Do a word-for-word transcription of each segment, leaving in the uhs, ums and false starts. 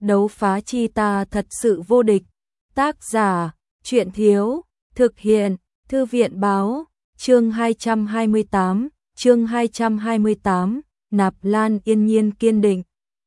đấu phá chi ta thật sự vô địch. Tác giả, truyện thiếu, thực hiện, thư viện báo, chương hai trăm hai mươi tám, chương hai trăm hai mươi tám, Nạp Lan yên nhiên kiên định.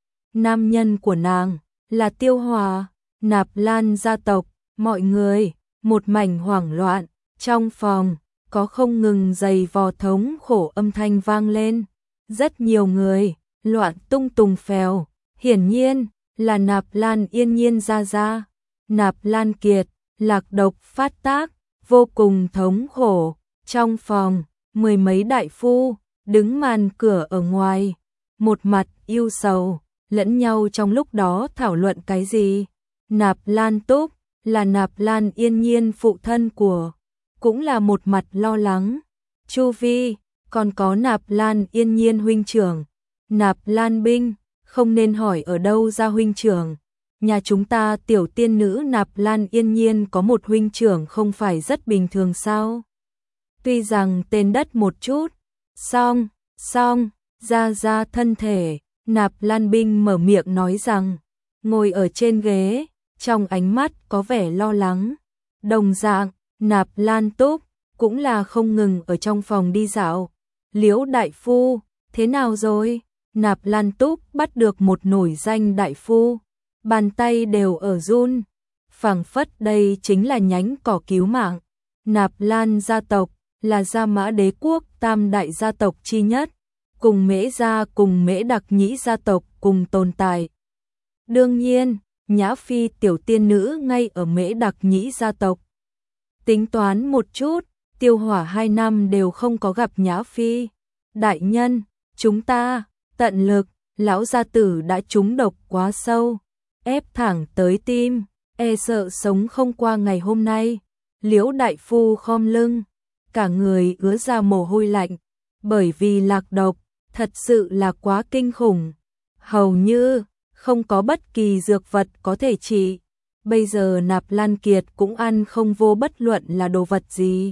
Nam nhân của nàng là Tiêu Hòa, Nạp Lan gia tộc, mọi người, một mảnh hoảng loạn, trong phòng có không ngừng giày vò thống khổ âm thanh vang lên, rất nhiều người loạn tung tùng phèo, hiển nhiên là Nạp Lan yên nhiên ra ra. Nạp Lan Kiệt lạc độc phát tác, vô cùng thống khổ, trong phòng mười mấy đại phu đứng màn cửa ở ngoài, một mặt yêu sầu, lẫn nhau trong lúc đó thảo luận cái gì. Nạp Lan Túc là Nạp Lan yên nhiên phụ thân của, cũng là một mặt lo lắng. Chu Vi, còn có Nạp Lan yên nhiên huynh trưởng, Nạp Lan Binh, không nên hỏi ở đâu ra huynh trưởng. Nhà chúng ta tiểu tiên nữ Nạp Lan yên nhiên có một huynh trưởng không phải rất bình thường sao? Tuy rằng tên đất một chút, song, song, ra ra thân thể, Nạp Lan Binh mở miệng nói rằng, ngồi ở trên ghế, trong ánh mắt có vẻ lo lắng. Đồng dạng, Nạp Lan Túc cũng là không ngừng ở trong phòng đi dạo. Liễu đại phu, thế nào rồi? Nạp Lan Túc bắt được một nổi danh đại phu, bàn tay đều ở run, phảng phất đây chính là nhánh cỏ cứu mạng. Nạp Lan gia tộc là Gia Mã Đế quốc tam đại gia tộc chi nhất, cùng Mễ gia cùng Mễ Đặc Nhĩ gia tộc cùng tồn tại. Đương nhiên, Nhã Phi tiểu tiên nữ ngay ở Mễ Đặc Nhĩ gia tộc. Tính toán một chút, Tiêu Hỏa hai năm đều không có gặp Nhã Phi. Đại nhân, chúng ta tận lực, lão gia tử đã trúng độc quá sâu, ép thẳng tới tim, e sợ sống không qua ngày hôm nay. Liễu đại phu khom lưng, cả người ứa ra mồ hôi lạnh, bởi vì lạc độc thật sự là quá kinh khủng, hầu như không có bất kỳ dược vật có thể trị. Bây giờ Nạp Lan Kiệt cũng ăn không vô bất luận là đồ vật gì.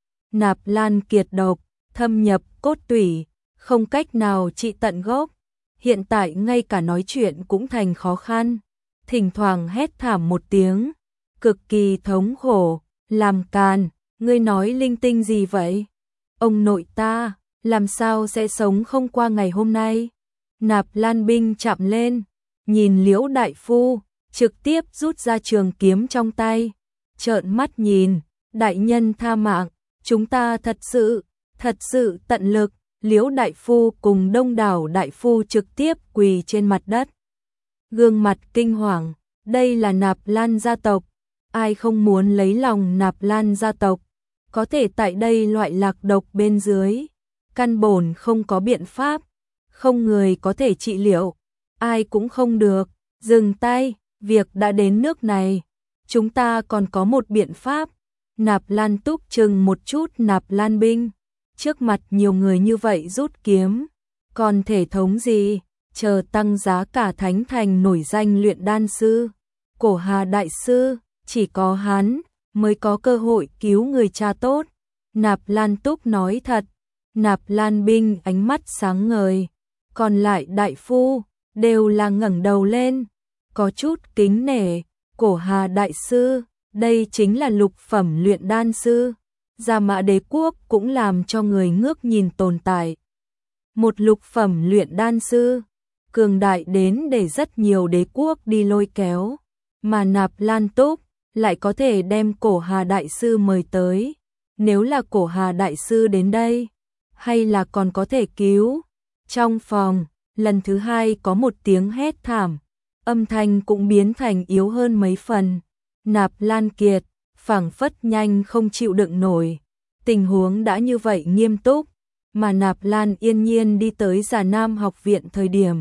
Nạp Lan Kiệt độc thâm nhập cốt tủy, không cách nào trị tận gốc, hiện tại ngay cả nói chuyện cũng thành khó khăn, thỉnh thoảng hét thảm một tiếng, cực kỳ thống khổ. Làm càn, ngươi nói linh tinh gì vậy? Ông nội ta, làm sao sẽ sống không qua ngày hôm nay? Nạp Lan Binh chạm lên, nhìn Liễu đại phu, trực tiếp rút ra trường kiếm trong tay, trợn mắt nhìn, đại nhân tha mạng, chúng ta thật sự, thật sự tận lực. Liễu đại phu cùng đông đảo đại phu trực tiếp quỳ trên mặt đất, gương mặt kinh hoàng. Đây là Nạp Lan gia tộc, ai không muốn lấy lòng Nạp Lan gia tộc, có thể tại đây loại lạc độc bên dưới, căn bổn không có biện pháp, không người có thể trị liệu, ai cũng không được. Dừng tay, việc đã đến nước này, chúng ta còn có một biện pháp. Nạp Lan Túc chừng một chút Nạp Lan Binh, trước mặt nhiều người như vậy rút kiếm, còn thể thống gì? Chờ tăng giá cả thánh thành nổi danh luyện đan sư, Cổ Hà đại sư, chỉ có hắn mới có cơ hội cứu người cha tốt. Nạp Lan Túc nói thật. Nạp Lan Binh ánh mắt sáng ngời, còn lại đại phu đều là ngẩng đầu lên, có chút kính nể. Cổ Hà đại sư, đây chính là lục phẩm luyện đan sư, Gia Mã Đế quốc cũng làm cho người ngước nhìn tồn tại. Một lục phẩm luyện đan sư, cường đại đến để rất nhiều đế quốc đi lôi kéo, mà Nạp Lan Túc lại có thể đem Cổ Hà đại sư mời tới. Nếu là Cổ Hà đại sư đến đây, hay là còn có thể cứu. Trong phòng, lần thứ hai có một tiếng hét thảm, âm thanh cũng biến thành yếu hơn mấy phần. Nạp Lan Kiệt phảng phất nhanh không chịu đựng nổi, tình huống đã như vậy nghiêm túc, mà Nạp Lan yên nhiên đi tới Già Nam học viện thời điểm,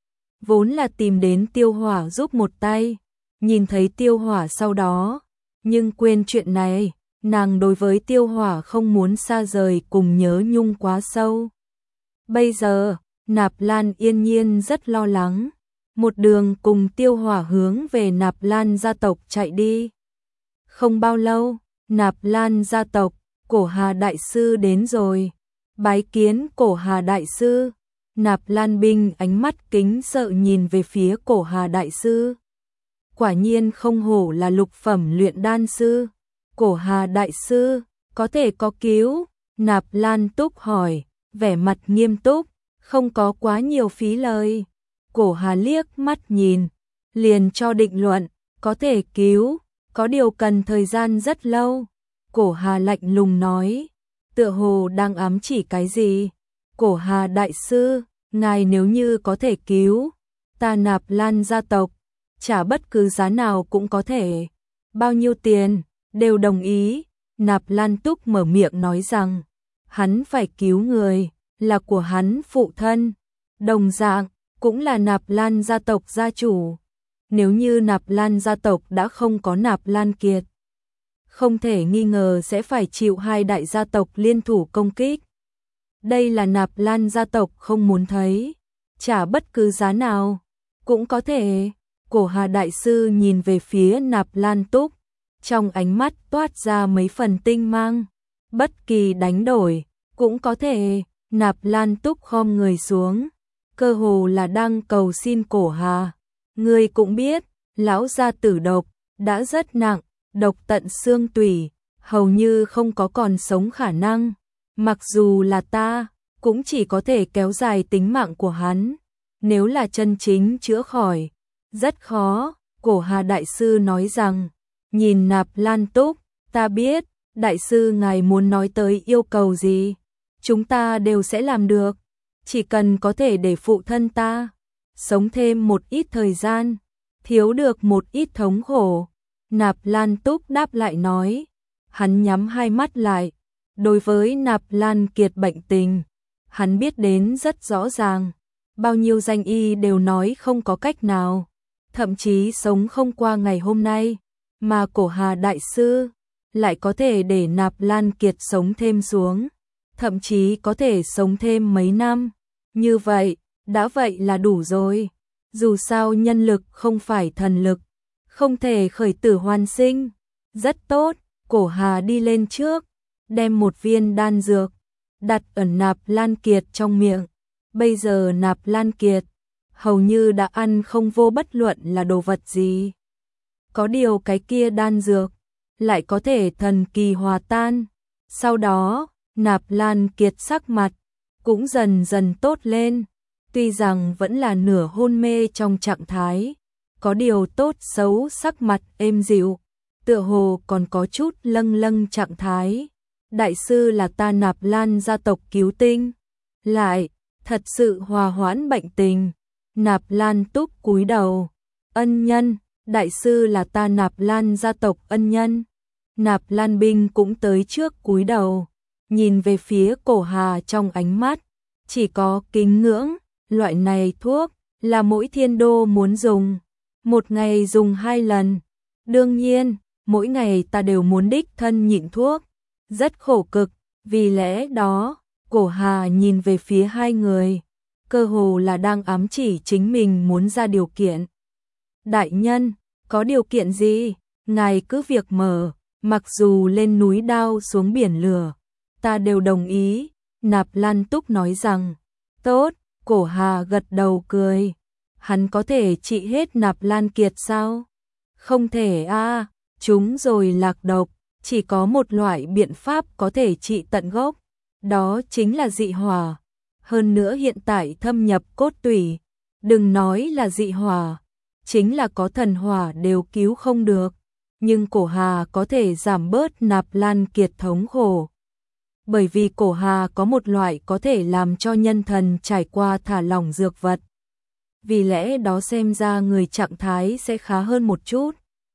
vốn là tìm đến Tiêu Hỏa giúp một tay, nhìn thấy Tiêu Hỏa sau đó, nhưng quên chuyện này, nàng đối với Tiêu Hỏa không muốn xa rời cùng nhớ nhung quá sâu. Bây giờ, Nạp Lan yên nhiên rất lo lắng, một đường cùng Tiêu Hỏa hướng về Nạp Lan gia tộc chạy đi. Không bao lâu, Nạp Lan gia tộc, Cổ Hà đại sư đến rồi. Bái kiến Cổ Hà đại sư. Nạp Lan Binh ánh mắt kính sợ nhìn về phía Cổ Hà đại sư. quả nhiên không hổ là lục phẩm luyện đan sư. Cổ Hà đại sư, có thể có cứu? Nạp Lan Túc hỏi, vẻ mặt nghiêm túc, không có quá nhiều phí lời. Cổ Hà liếc mắt nhìn, liền cho định luận, có thể cứu, có điều cần thời gian rất lâu. Cổ Hà lạnh lùng nói, tựa hồ đang ám chỉ cái gì? Cổ Hà đại sư, ngài nếu như có thể cứu, ta Nạp Lan gia tộc, trả bất cứ giá nào cũng có thể. Bao nhiêu tiền, đều đồng ý. Nạp Lan Túc mở miệng nói rằng, hắn phải cứu người, là của hắn phụ thân, đồng dạng, cũng là Nạp Lan gia tộc gia chủ. Nếu như Nạp Lan gia tộc đã không có Nạp Lan Kiệt, không thể nghi ngờ sẽ phải chịu hai đại gia tộc liên thủ công kích. Đây là Nạp Lan gia tộc không muốn thấy, trả bất cứ giá nào, cũng có thể. Cổ Hà đại sư nhìn về phía Nạp Lan Túc, trong ánh mắt toát ra mấy phần tinh mang, bất kỳ đánh đổi, cũng có thể. Nạp Lan Túc khom người xuống, cơ hồ là đang cầu xin Cổ Hà. Ngươi cũng biết, lão gia tử độc, đã rất nặng, độc tận xương tủy, hầu như không có còn sống khả năng. Mặc dù là ta, cũng chỉ có thể kéo dài tính mạng của hắn. Nếu là chân chính chữa khỏi, rất khó. Cổ Hà đại sư nói rằng, nhìn Nạp Lan Túc, ta biết, đại sư ngài muốn nói tới yêu cầu gì, chúng ta đều sẽ làm được. Chỉ cần có thể để phụ thân ta sống thêm một ít thời gian, thiếu được một ít thống khổ. Nạp Lan Túc đáp lại nói, hắn nhắm hai mắt lại. Đối với Nạp Lan Kiệt bệnh tình, hắn biết đến rất rõ ràng, bao nhiêu danh y đều nói không có cách nào, thậm chí sống không qua ngày hôm nay, mà Cổ Hà đại sư lại có thể để Nạp Lan Kiệt sống thêm xuống, thậm chí có thể sống thêm mấy năm. Như vậy, đã vậy là đủ rồi. Dù sao nhân lực không phải thần lực, không thể khởi tử hoàn sinh. Rất tốt, Cổ Hà đi lên trước, đem một viên đan dược đặt ở Nạp Lan Kiệt trong miệng. Bây giờ Nạp Lan Kiệt hầu như đã ăn không vô bất luận là đồ vật gì. Có điều cái kia đan dược lại có thể thần kỳ hòa tan. Sau đó, Nạp Lan Kiệt sắc mặt cũng dần dần tốt lên. Tuy rằng vẫn là nửa hôn mê trong trạng thái, có điều tốt xấu sắc mặt êm dịu, tựa hồ còn có chút lâng lâng trạng thái. Đại sư là ta Nạp Lan gia tộc cứu tinh, lại thật sự hòa hoãn bệnh tình. Nạp Lan Túc cúi đầu, ân nhân, đại sư là ta Nạp Lan gia tộc ân nhân. Nạp Lan Binh cũng tới trước cúi đầu, nhìn về phía Cổ Hà trong ánh mắt chỉ có kính ngưỡng. Loại này thuốc là mỗi thiên đô muốn dùng, một ngày dùng hai lần. Đương nhiên, mỗi ngày ta đều muốn đích thân nhịn thuốc, rất khổ cực. Vì lẽ đó, Cổ Hà nhìn về phía hai người, cơ hồ là đang ám chỉ chính mình muốn ra điều kiện. Đại nhân, có điều kiện gì? Ngài cứ việc mở, mặc dù lên núi đao xuống biển lửa, ta đều đồng ý. Nạp Lan Túc nói rằng, tốt. Cổ Hà gật đầu cười, hắn có thể trị hết Nạp Lan Kiệt sao? Không thể a, à, chúng rồi lạc độc, chỉ có một loại biện pháp có thể trị tận gốc, đó chính là dị hỏa. Hơn nữa hiện tại thâm nhập cốt tủy, đừng nói là dị hỏa, chính là có thần hỏa đều cứu không được. Nhưng Cổ Hà có thể giảm bớt Nạp Lan Kiệt thống khổ. Bởi vì Cổ Hà có một loại có thể làm cho nhân thần trải qua thả lỏng dược vật. Vì lẽ đó xem ra người trạng thái sẽ khá hơn một chút.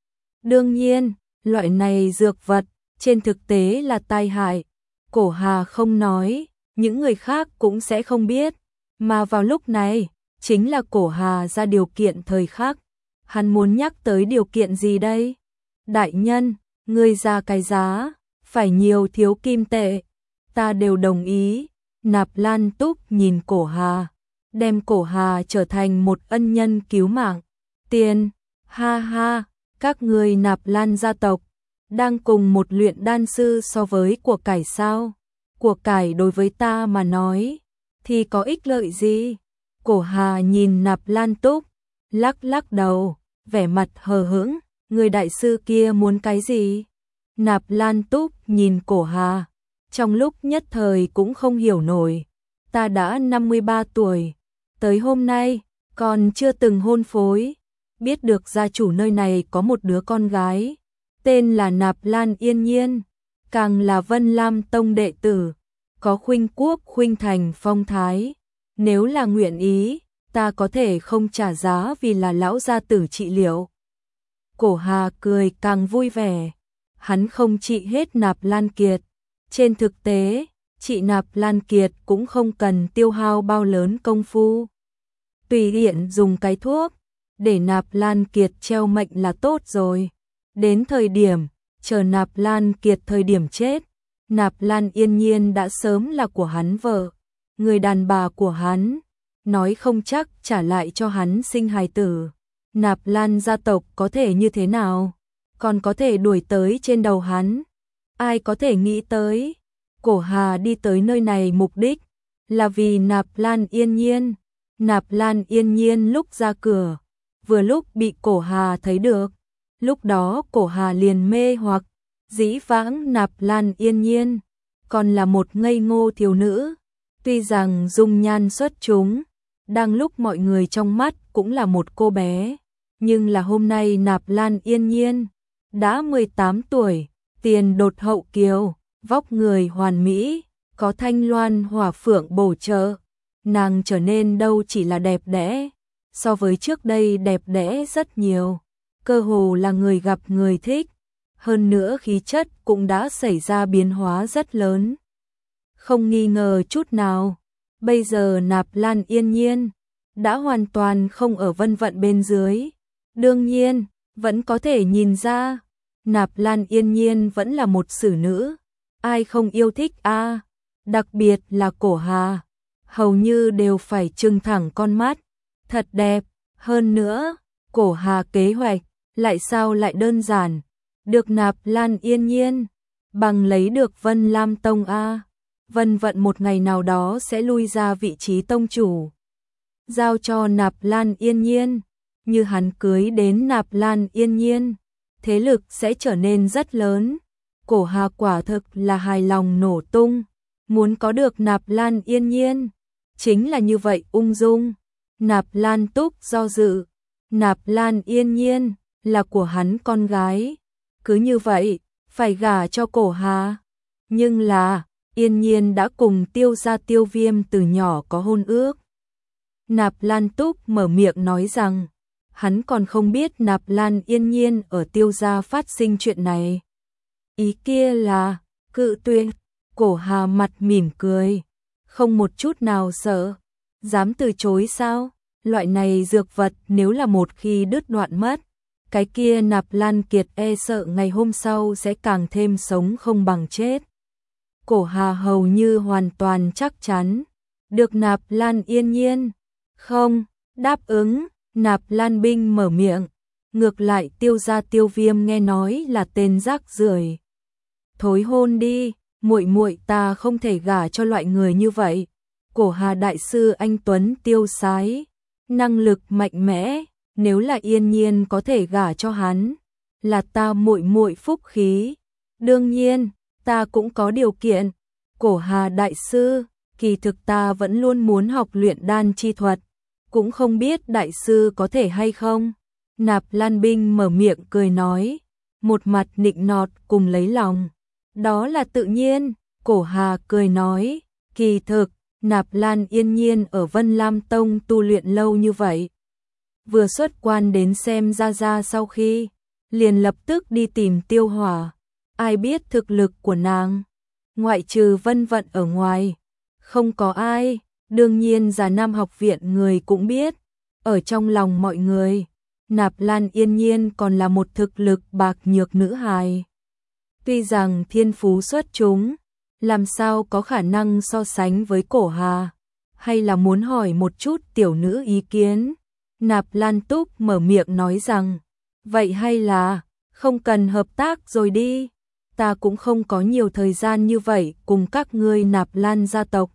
Đương nhiên, loại này dược vật trên thực tế là tai hại. Cổ Hà không nói, những người khác cũng sẽ không biết. Mà vào lúc này, chính là Cổ Hà ra điều kiện thời khắc. Hắn muốn nhắc tới điều kiện gì đây? Đại nhân, ngươi ra cái giá, phải nhiều thiếu kim tệ. Ta đều đồng ý. Nạp Lan Túc nhìn Cổ Hà, đem Cổ Hà trở thành một ân nhân cứu mạng. Tiền, ha ha, các người Nạp Lan gia tộc đang cùng một luyện đan sư so với của cải sao? Của cải đối với ta mà nói thì có ích lợi gì? Cổ Hà nhìn Nạp Lan Túc, lắc lắc đầu, vẻ mặt hờ hững, người đại sư kia muốn cái gì? Nạp Lan Túc nhìn Cổ Hà, trong lúc nhất thời cũng không hiểu nổi. Ta đã năm mươi ba tuổi, tới hôm nay còn chưa từng hôn phối, biết được gia chủ nơi này có một đứa con gái, tên là Nạp Lan Yên Nhiên, càng là Vân Lam Tông đệ tử, có khuynh quốc khuynh thành phong thái. Nếu là nguyện ý, ta có thể không trả giá vì là lão gia tử trị liệu. Cổ Hà cười càng vui vẻ, hắn không trị hết Nạp Lan Kiệt. Trên thực tế, trị Nạp Lan Kiệt cũng không cần tiêu hao bao lớn công phu. Tùy tiện dùng cái thuốc, để Nạp Lan Kiệt treo mệnh là tốt rồi. Đến thời điểm, chờ Nạp Lan Kiệt thời điểm chết, Nạp Lan Yên Nhiên đã sớm là của hắn vợ, người đàn bà của hắn, nói không chắc trả lại cho hắn sinh hài tử. Nạp Lan gia tộc có thể như thế nào, còn có thể đuổi tới trên đầu hắn. Ai có thể nghĩ tới, Cổ Hà đi tới nơi này mục đích là vì Nạp Lan Yên Nhiên. Nạp Lan Yên Nhiên lúc ra cửa, vừa lúc bị Cổ Hà thấy được, lúc đó Cổ Hà liền mê hoặc. Dĩ vãng Nạp Lan Yên Nhiên còn là một ngây ngô thiếu nữ, tuy rằng dung nhan xuất chúng, đang lúc mọi người trong mắt cũng là một cô bé, nhưng là hôm nay Nạp Lan Yên Nhiên đã mười tám tuổi, tiền đột hậu kiều, vóc người hoàn mỹ, có thanh loan hỏa phượng bổ trợ, nàng trở nên đâu chỉ là đẹp đẽ, so với trước đây đẹp đẽ rất nhiều, cơ hồ là người gặp người thích, hơn nữa khí chất cũng đã xảy ra biến hóa rất lớn. Không nghi ngờ chút nào, bây giờ Nạp Lan Yên Nhiên đã hoàn toàn không ở Vân Vận bên dưới. Đương nhiên, vẫn có thể nhìn ra, Nạp Lan Yên Nhiên vẫn là một xử nữ, ai không yêu thích a, à? Đặc biệt là Cổ Hà, hầu như đều phải trừng thẳng con mắt, thật đẹp, hơn nữa, Cổ Hà kế hoạch, lại sao lại đơn giản, được Nạp Lan Yên Nhiên, bằng lấy được Vân Lam Tông a, Vân Vận một ngày nào đó sẽ lui ra vị trí tông chủ, giao cho Nạp Lan Yên Nhiên, như hắn cưới đến Nạp Lan Yên Nhiên, thế lực sẽ trở nên rất lớn. Cổ Hà quả thực là hài lòng nổ tung, muốn có được Nạp Lan Yên Nhiên, chính là như vậy ung dung. Nạp Lan Túc do dự, Nạp Lan Yên Nhiên là của hắn con gái, cứ như vậy, phải gả cho Cổ Hà. Nhưng là, Yên Nhiên đã cùng Tiêu gia Tiêu Viêm từ nhỏ có hôn ước. Nạp Lan Túc mở miệng nói rằng, hắn còn không biết Nạp Lan Yên Nhiên ở Tiêu gia phát sinh chuyện này. Ý kia là, cự tuyệt. Cổ Hà mặt mỉm cười, không một chút nào sợ, dám từ chối sao? Loại này dược vật nếu là một khi đứt đoạn mất, cái kia Nạp Lan Kiệt e sợ ngày hôm sau sẽ càng thêm sống không bằng chết. Cổ Hà hầu như hoàn toàn chắc chắn, được Nạp Lan Yên Nhiên. Không, đáp ứng, Nạp Lan Binh mở miệng, ngược lại Tiêu gia Tiêu Viêm nghe nói là tên rác rưởi. Thối hôn đi, muội muội ta không thể gả cho loại người như vậy. Cổ Hà đại sư anh tuấn tiêu sái, năng lực mạnh mẽ, nếu là Yên Nhiên có thể gả cho hắn, là ta muội muội phúc khí. Đương nhiên, ta cũng có điều kiện. Cổ Hà đại sư, kỳ thực ta vẫn luôn muốn học luyện đan chi thuật, cũng không biết đại sư có thể hay không. Nạp Lan Binh mở miệng cười nói, một mặt nịnh nọt cùng lấy lòng. Đó là tự nhiên, Cổ Hà cười nói, kỳ thực, Nạp Lan Yên Nhiên ở Vân Lam Tông tu luyện lâu như vậy. Vừa xuất quan đến xem Gia Gia sau khi, liền lập tức đi tìm Tiêu Hỏa. Ai biết thực lực của nàng, ngoại trừ Vân Vận ở ngoài, không có ai, đương nhiên Già Nam học viện người cũng biết. Ở trong lòng mọi người, Nạp Lan Yên Nhiên còn là một thực lực bạc nhược nữ hài. Tuy rằng thiên phú xuất chúng, làm sao có khả năng so sánh với Cổ Hà, hay là muốn hỏi một chút tiểu nữ ý kiến. Nạp Lan Túc mở miệng nói rằng, vậy hay là, không cần hợp tác rồi đi, ta cũng không có nhiều thời gian như vậy cùng các ngươi Nạp Lan gia tộc.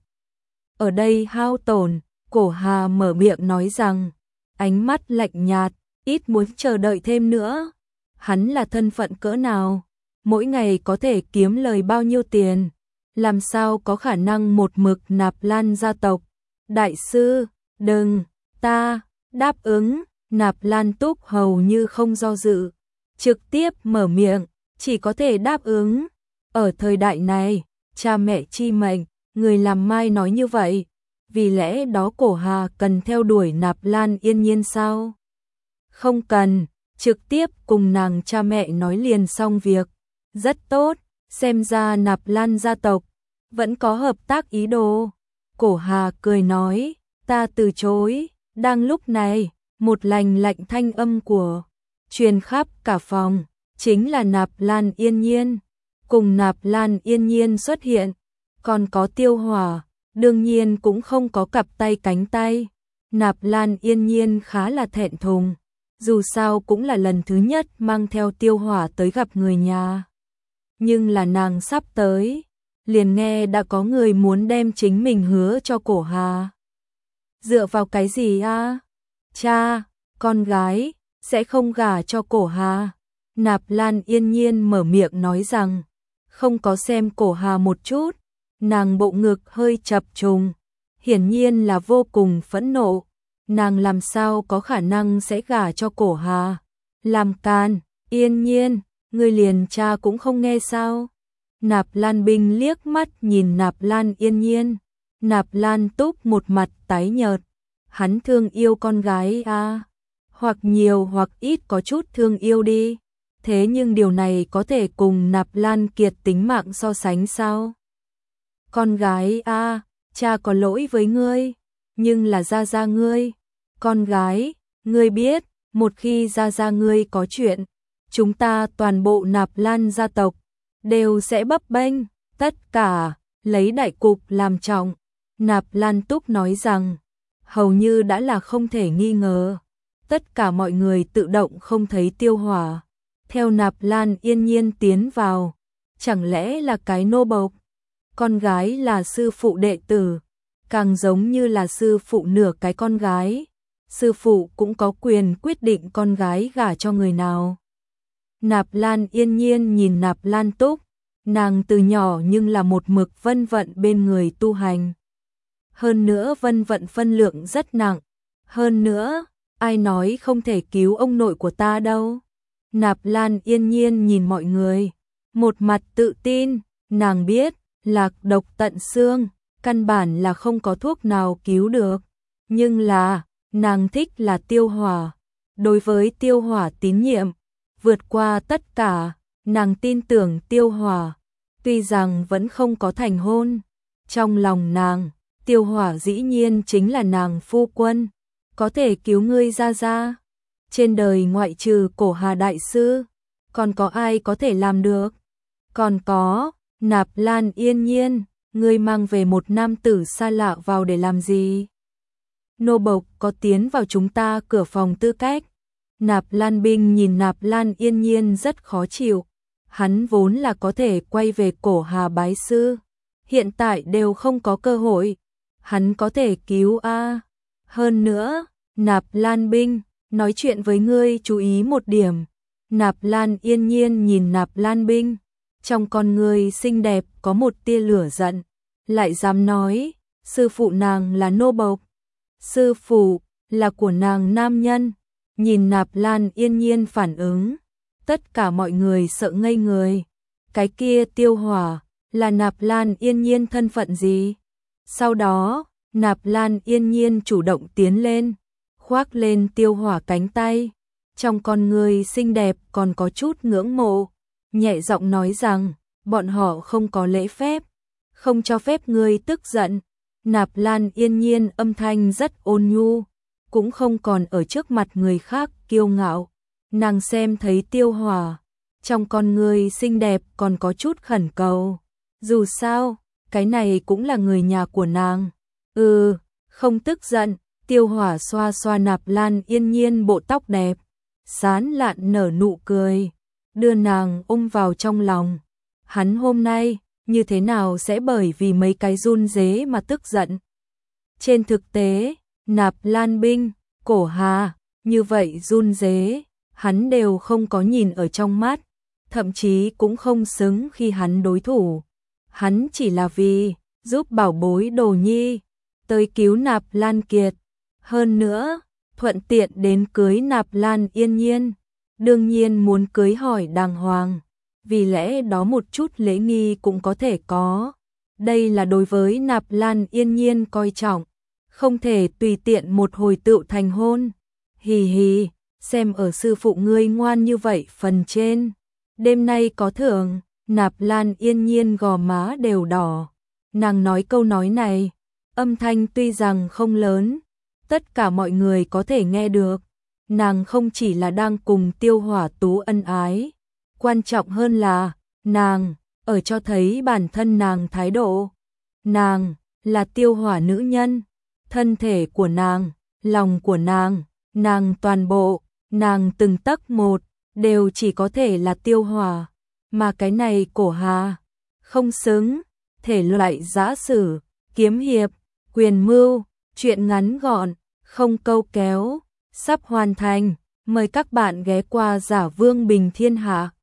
Ở đây hao tổn, Cổ Hà mở miệng nói rằng, ánh mắt lạnh nhạt, ít muốn chờ đợi thêm nữa. Hắn là thân phận cỡ nào? Mỗi ngày có thể kiếm lời bao nhiêu tiền? Làm sao có khả năng một mực nạp lan gia tộc? Đại sư, đừng, ta, đáp ứng. Nạp Lan Túc hầu như không do dự, trực tiếp mở miệng, chỉ có thể đáp ứng. Ở thời đại này, cha mẹ chi mệnh, người làm mai nói như vậy, vì lẽ đó Cổ Hà cần theo đuổi Nạp Lan Yên Nhiên sao? Không cần, trực tiếp cùng nàng cha mẹ nói liền xong việc. Rất tốt, xem ra Nạp Lan gia tộc vẫn có hợp tác ý đồ. Cổ Hà cười nói, ta từ chối. Đang lúc này, một lành lạnh thanh âm của truyền khắp cả phòng, chính là Nạp Lan Yên Nhiên. Cùng Nạp Lan Yên Nhiên xuất hiện, còn có Tiêu Hỏa, đương nhiên cũng không có cặp tay cánh tay. Nạp Lan Yên Nhiên khá là thẹn thùng, dù sao cũng là lần thứ nhất mang theo Tiêu Hỏa tới gặp người nhà. Nhưng là nàng sắp tới, liền nghe đã có người muốn đem chính mình hứa cho Cổ Hà. Dựa vào cái gì a? Cha, con gái sẽ không gả cho Cổ Hà. Nạp Lan Yên Nhiên mở miệng nói rằng, không có xem Cổ Hà một chút, nàng bộ ngực hơi chập trùng, hiển nhiên là vô cùng phẫn nộ. Nàng làm sao có khả năng sẽ gả cho Cổ Hà? Làm can, Yên Nhiên, ngươi liền cha cũng không nghe sao? Nạp Lan Binh liếc mắt nhìn Nạp Lan Yên Nhiên, Nạp Lan Túc một mặt tái nhợt. Hắn thương yêu con gái a, hoặc nhiều hoặc ít có chút thương yêu đi. Thế nhưng điều này có thể cùng Nạp Lan Kiệt tính mạng so sánh sao? Con gái a, cha có lỗi với ngươi, nhưng là gia gia ngươi. Con gái, ngươi biết, một khi gia gia ngươi có chuyện, chúng ta toàn bộ Nạp Lan gia tộc đều sẽ bấp bênh, tất cả lấy đại cục làm trọng. Nạp Lan Túc nói rằng, hầu như đã là không thể nghi ngờ. Tất cả mọi người tự động không thấy Tiêu Hỏa theo Nạp Lan Yên Nhiên tiến vào, chẳng lẽ là cái nô bộc? Con gái là sư phụ đệ tử, càng giống như là sư phụ nửa cái con gái. Sư phụ cũng có quyền quyết định con gái gả cho người nào. Nạp Lan Yên Nhiên nhìn Nạp Lan Túc, nàng từ nhỏ nhưng là một mực vân vận bên người tu hành. Hơn nữa vân vận phân lượng rất nặng. Hơn nữa, ai nói không thể cứu ông nội của ta đâu. Nạp Lan Yên Nhiên nhìn mọi người, một mặt tự tin, nàng biết, lạc độc tận xương, căn bản là không có thuốc nào cứu được. Nhưng là, nàng thích là Tiêu Hỏa. Đối với Tiêu Hỏa tín nhiệm, vượt qua tất cả, nàng tin tưởng Tiêu Hỏa. Tuy rằng vẫn không có thành hôn, trong lòng nàng, Tiêu Hỏa dĩ nhiên chính là nàng phu quân, có thể cứu ngươi ra ra. Trên đời ngoại trừ Cổ Hà đại sư, còn có ai có thể làm được? Còn có, Nạp Lan Yên Nhiên, ngươi mang về một nam tử xa lạ vào để làm gì? Nô bộc có tiến vào chúng ta cửa phòng tư cách. Nạp Lan Binh nhìn Nạp Lan Yên Nhiên rất khó chịu. Hắn vốn là có thể quay về Cổ Hà bái sư, hiện tại đều không có cơ hội. Hắn có thể cứu a. Hơn nữa, Nạp Lan Binh, nói chuyện với ngươi chú ý một điểm. Nạp Lan Yên Nhiên nhìn Nạp Lan Binh, trong con ngươi xinh đẹp có một tia lửa giận, lại dám nói, sư phụ nàng là nô bộc. Sư phụ là của nàng nam nhân. Nhìn Nạp Lan Yên Nhiên phản ứng, tất cả mọi người sợ ngây người. Cái kia Tiêu Hỏa là Nạp Lan Yên Nhiên thân phận gì? Sau đó, Nạp Lan Yên Nhiên chủ động tiến lên, khoác lên Tiêu Hỏa cánh tay, trong con người xinh đẹp còn có chút ngưỡng mộ, nhẹ giọng nói rằng, bọn họ không có lễ phép, không cho phép ngươi tức giận. Nạp Lan Yên Nhiên âm thanh rất ôn nhu, cũng không còn ở trước mặt người khác kiêu ngạo. Nàng xem thấy Tiêu Hỏa, trong con người xinh đẹp còn có chút khẩn cầu. Dù sao, cái này cũng là người nhà của nàng. Ừ, không tức giận. Tiêu Hỏa xoa xoa Nạp Lan Yên Nhiên bộ tóc đẹp, sán lạn nở nụ cười, đưa nàng ôm vào trong lòng. Hắn hôm nay, như thế nào sẽ bởi vì mấy cái run rế mà tức giận? Trên thực tế, Nạp Lan Binh, Cổ Hà, như vậy run rế, hắn đều không có nhìn ở trong mắt, thậm chí cũng không xứng khi hắn đối thủ. Hắn chỉ là vì giúp bảo bối Đồ Nhi tới cứu Nạp Lan Kiệt, hơn nữa thuận tiện đến cưới Nạp Lan Yên Nhiên, đương nhiên muốn cưới hỏi đàng hoàng, vì lẽ đó một chút lễ nghi cũng có thể có. Đây là đối với Nạp Lan Yên Nhiên coi trọng, không thể tùy tiện một hồi tựu thành hôn. Hì hì, xem ở sư phụ ngươi ngoan như vậy phần trên, đêm nay có thưởng. Nạp Lan Yên Nhiên gò má đều đỏ. Nàng nói câu nói này, âm thanh tuy rằng không lớn, tất cả mọi người có thể nghe được. Nàng không chỉ là đang cùng Tiêu Hỏa Tú ân ái, quan trọng hơn là nàng ở cho thấy bản thân nàng thái độ. Nàng là Tiêu Hỏa nữ nhân, thân thể của nàng, lòng của nàng, nàng toàn bộ, nàng từng tấc một đều chỉ có thể là Tiêu Hỏa. Mà cái này Cổ Hà không xứng, thể loại giã sử, kiếm hiệp, quyền mưu, chuyện ngắn gọn, không câu kéo, sắp hoàn thành. Mời các bạn ghé qua Giả Vương Bình Thiên Hạ.